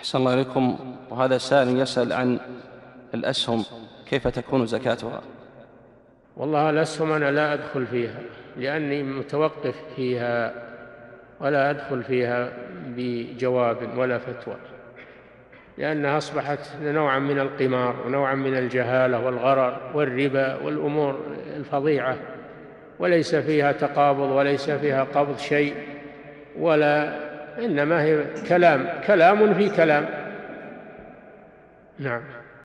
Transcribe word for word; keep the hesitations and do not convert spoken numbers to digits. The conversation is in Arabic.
أحسن الله إليكم. وهذا سائل يسأل عن الأسهم، كيف تكون زكاتها؟ والله الأسهم أنا لا أدخل فيها لأني متوقف فيها، ولا أدخل فيها بجواب ولا فتوى، لأنها أصبحت نوعا من القمار ونوعا من الجهالة والغرر والربا والأمور الفظيعة، وليس فيها تقابض وليس فيها قبض شيء، ولا إنما هي كلام كلام في كلام. نعم.